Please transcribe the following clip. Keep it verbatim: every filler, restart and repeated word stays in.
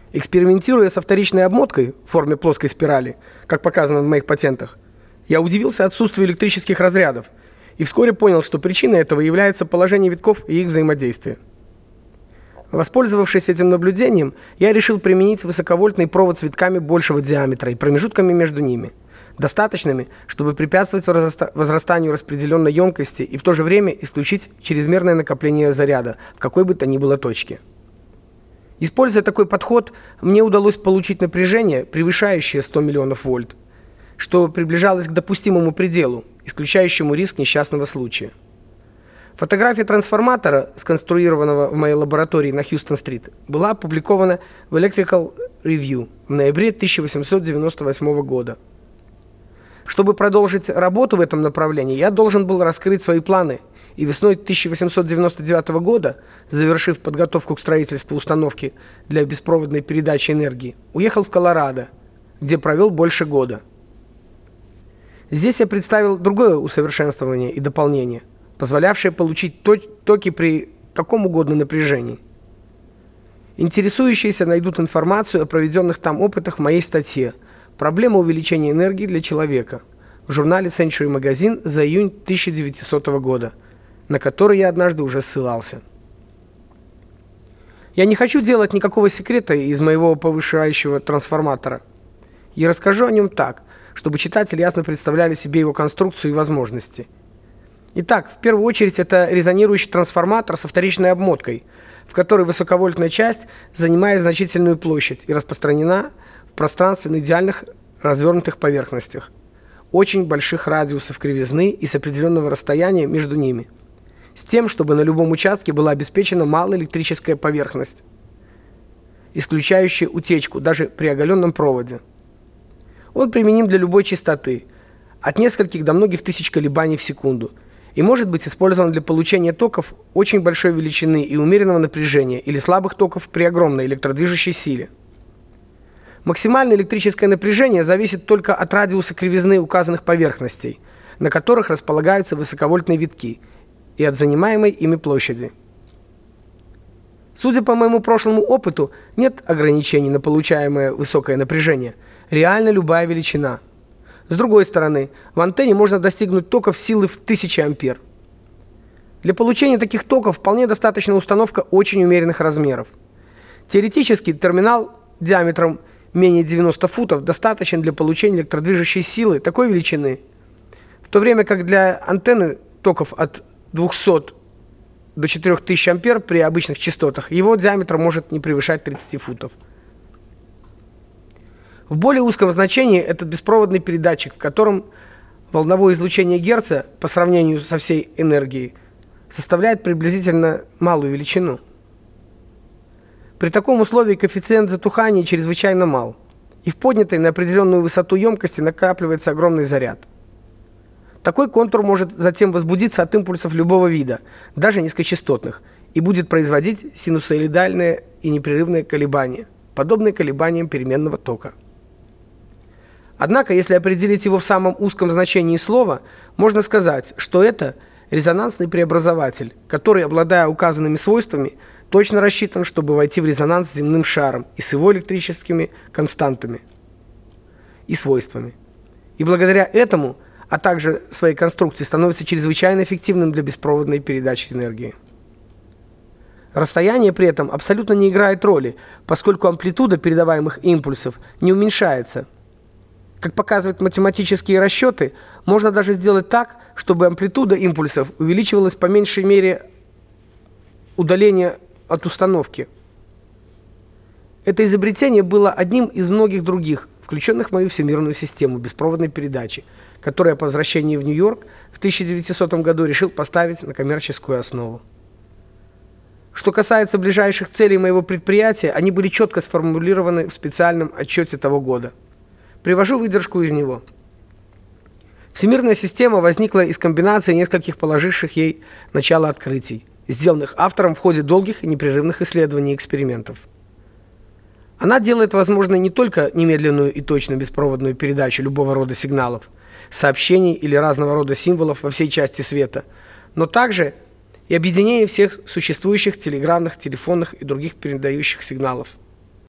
Экспериментируя со вторичной обмоткой в форме плоской спирали, как показано в моих патентах, я удивился отсутствию электрических разрядов и вскоре понял, что причиной этого является положение витков и их взаимодействие. Воспользовавшись этим наблюдением, я решил применить высоковольтный провод с витками большего диаметра и промежутками между ними, достаточными, чтобы препятствовать возрастанию распределенной емкости и в то же время исключить чрезмерное накопление заряда в какой бы то ни было точке. Используя такой подход, мне удалось получить напряжение, превышающее сто миллионов вольт, что приближалось к допустимому пределу, исключающему риск несчастного случая. Фотография трансформатора, сконструированного в моей лаборатории на Хьюстон-стрит, была опубликована в Electrical Review в ноябре тысяча восемьсот девяносто восьмого года. Чтобы продолжить работу в этом направлении, я должен был раскрыть свои планы, и весной тысяча восемьсот девяносто девятого года, завершив подготовку к строительству установки для беспроводной передачи энергии, уехал в Колорадо, где провел больше года. Здесь я представил другое усовершенствование и дополнение, позволявшее получить токи при каком угодно напряжении. Интересующиеся найдут информацию о проведенных там опытах в моей статье «Проблема увеличения энергии для человека» в журнале Century Magazine за июнь тысяча девятисотого года, на который я однажды уже ссылался. Я не хочу делать никакого секрета из моего повышающего трансформатора. Я расскажу о нем так, чтобы читатели ясно представляли себе его конструкцию и возможности. Итак, в первую очередь это резонирующий трансформатор со вторичной обмоткой, в которой высоковольтная часть занимает значительную площадь и распространена в пространстве на идеальных развернутых поверхностях, очень больших радиусов кривизны и с определенного расстояния между ними, с тем, чтобы на любом участке была обеспечена малая электрическая поверхность, исключающая утечку даже при оголенном проводе. Он применим для любой частоты, от нескольких до многих тысяч колебаний в секунду, и может быть использован для получения токов очень большой величины и умеренного напряжения или слабых токов при огромной электродвижущей силе. Максимальное электрическое напряжение зависит только от радиуса кривизны указанных поверхностей, на которых располагаются высоковольтные витки, и от занимаемой ими площади. Судя по моему прошлому опыту, нет ограничений на получаемое высокое напряжение, реально любая величина. С другой стороны, в антенне можно достигнуть токов силы в тысячи ампер. Для получения таких токов вполне достаточна установка очень умеренных размеров. Теоретически терминал диаметром менее девяноста футов достаточен для получения электродвижущей силы такой величины, в то время как для антенны токов от двухсот до четырёх тысяч ампер при обычных частотах его диаметр может не превышать тридцати футов. В более узком значении это беспроводный передатчик, в котором волновое излучение Герца по сравнению со всей энергией составляет приблизительно малую величину. При таком условии коэффициент затухания чрезвычайно мал, и в поднятой на определенную высоту емкости накапливается огромный заряд. Такой контур может затем возбудиться от импульсов любого вида, даже низкочастотных, и будет производить синусоидальные и непрерывные колебания, подобные колебаниям переменного тока. Однако, если определить его в самом узком значении слова, можно сказать, что это резонансный преобразователь, который, обладая указанными свойствами, точно рассчитан, чтобы войти в резонанс с земным шаром и с его электрическими константами и свойствами. И благодаря этому, а также своей конструкции, становится чрезвычайно эффективным для беспроводной передачи энергии. Расстояние при этом абсолютно не играет роли, поскольку амплитуда передаваемых импульсов не уменьшается. Как показывают математические расчеты, можно даже сделать так, чтобы амплитуда импульсов увеличивалась по меньшей мере удаления от установки. Это изобретение было одним из многих других, включенных в мою всемирную систему беспроводной передачи, которую я по возвращении в Нью-Йорк в тысяча девятисотом году решил поставить на коммерческую основу. Что касается ближайших целей моего предприятия, они были четко сформулированы в специальном отчете того года. Привожу выдержку из него. Всемирная система возникла из комбинации нескольких положивших ей начало открытий, сделанных автором в ходе долгих и непрерывных исследований и экспериментов. Она делает возможной не только немедленную и точную беспроводную передачу любого рода сигналов, сообщений или разного рода символов во всей части света, но также и объединение всех существующих телеграфных, телефонных и других передающих сигналов.